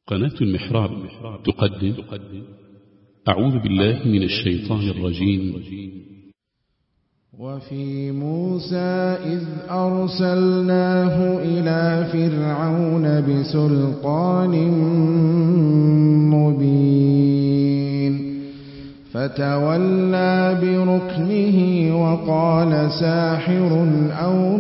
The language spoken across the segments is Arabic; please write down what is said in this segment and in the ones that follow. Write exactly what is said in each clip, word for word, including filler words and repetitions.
قناة المحراب تقدم أعوذ بالله من الشيطان الرجيم. وفي موسى إذ أرسلناه إلى فرعون بسلطان مبين فتولى بركنه وقال ساحر أو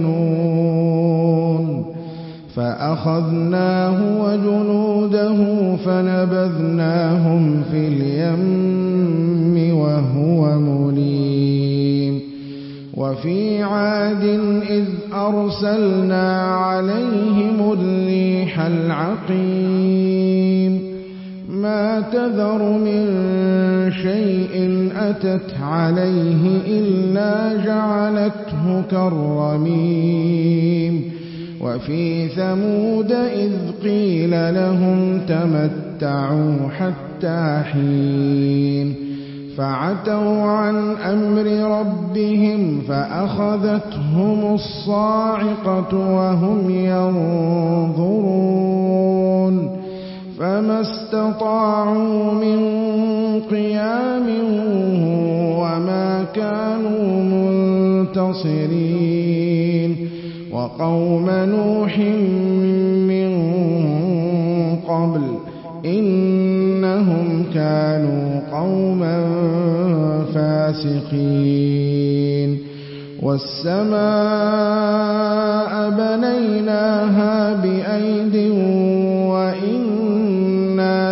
مجنون فأخذناه وجنوده فنبذناهم في اليم وهو مليم. وفي عاد إذ أرسلنا عليهم الريح العقيم ما تذر من شيء أتت عليه إلا جعلته كالرميم. وفي ثمود إذ قيل لهم تمتعوا حتى حين فعتوا عن أمر ربهم فأخذتهم الصاعقة وهم ينظرون فما استطاعوا من قيام وما كانوا منتصرين. وقوم نوح من قبل إنهم كانوا قوما فاسقين. والسماء بنيناها بأيد وإنا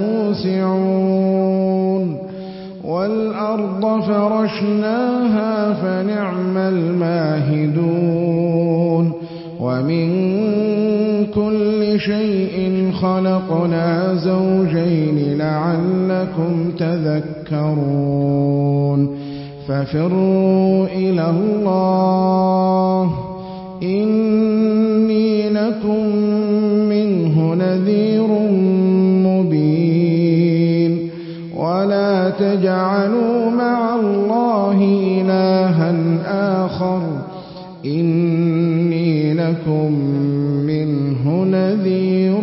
لموسعون. والأرض فرشناها فنعم الماهدون. ومن كل شيء خلقنا زوجين لعلكم تذكرون. ففروا إلى الله إني لكم منه نذير مبين. ولا تجعلوا مع الله إلها آخر إني لكم منه نذير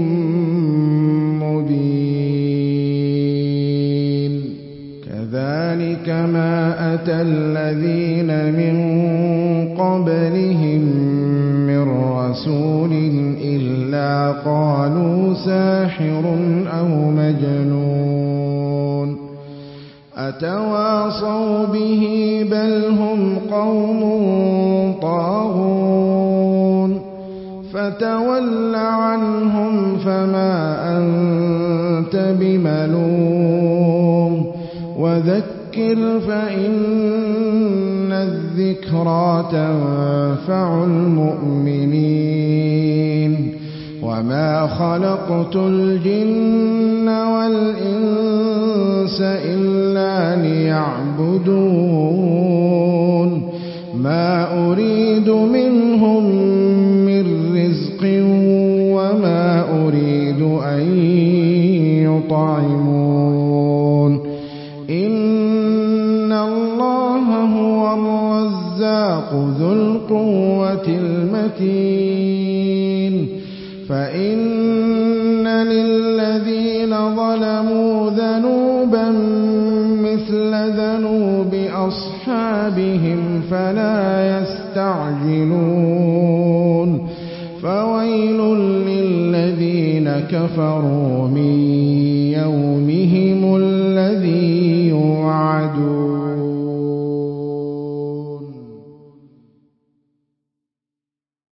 مبين. كذلك ما أتى الذين من قبلهم من رسول إلا قالوا ساحر أو مجنون أتواصوا به بل هم قوم طاغون. فتول عنهم فما أنت بملوم وذكر فإن الذكرى تنفع المؤمنين. وما خلقت الجن والإنس إلا ليعبدون ما أريد منهم من رزق وما أريد أن يطعمون. إن الله هو الرزاق ذو القوة المتين. فإن للذين ظلموا ذنوبا مثل ذنوب أصحابهم فلا يستعجلون. فويل للذين كفروا من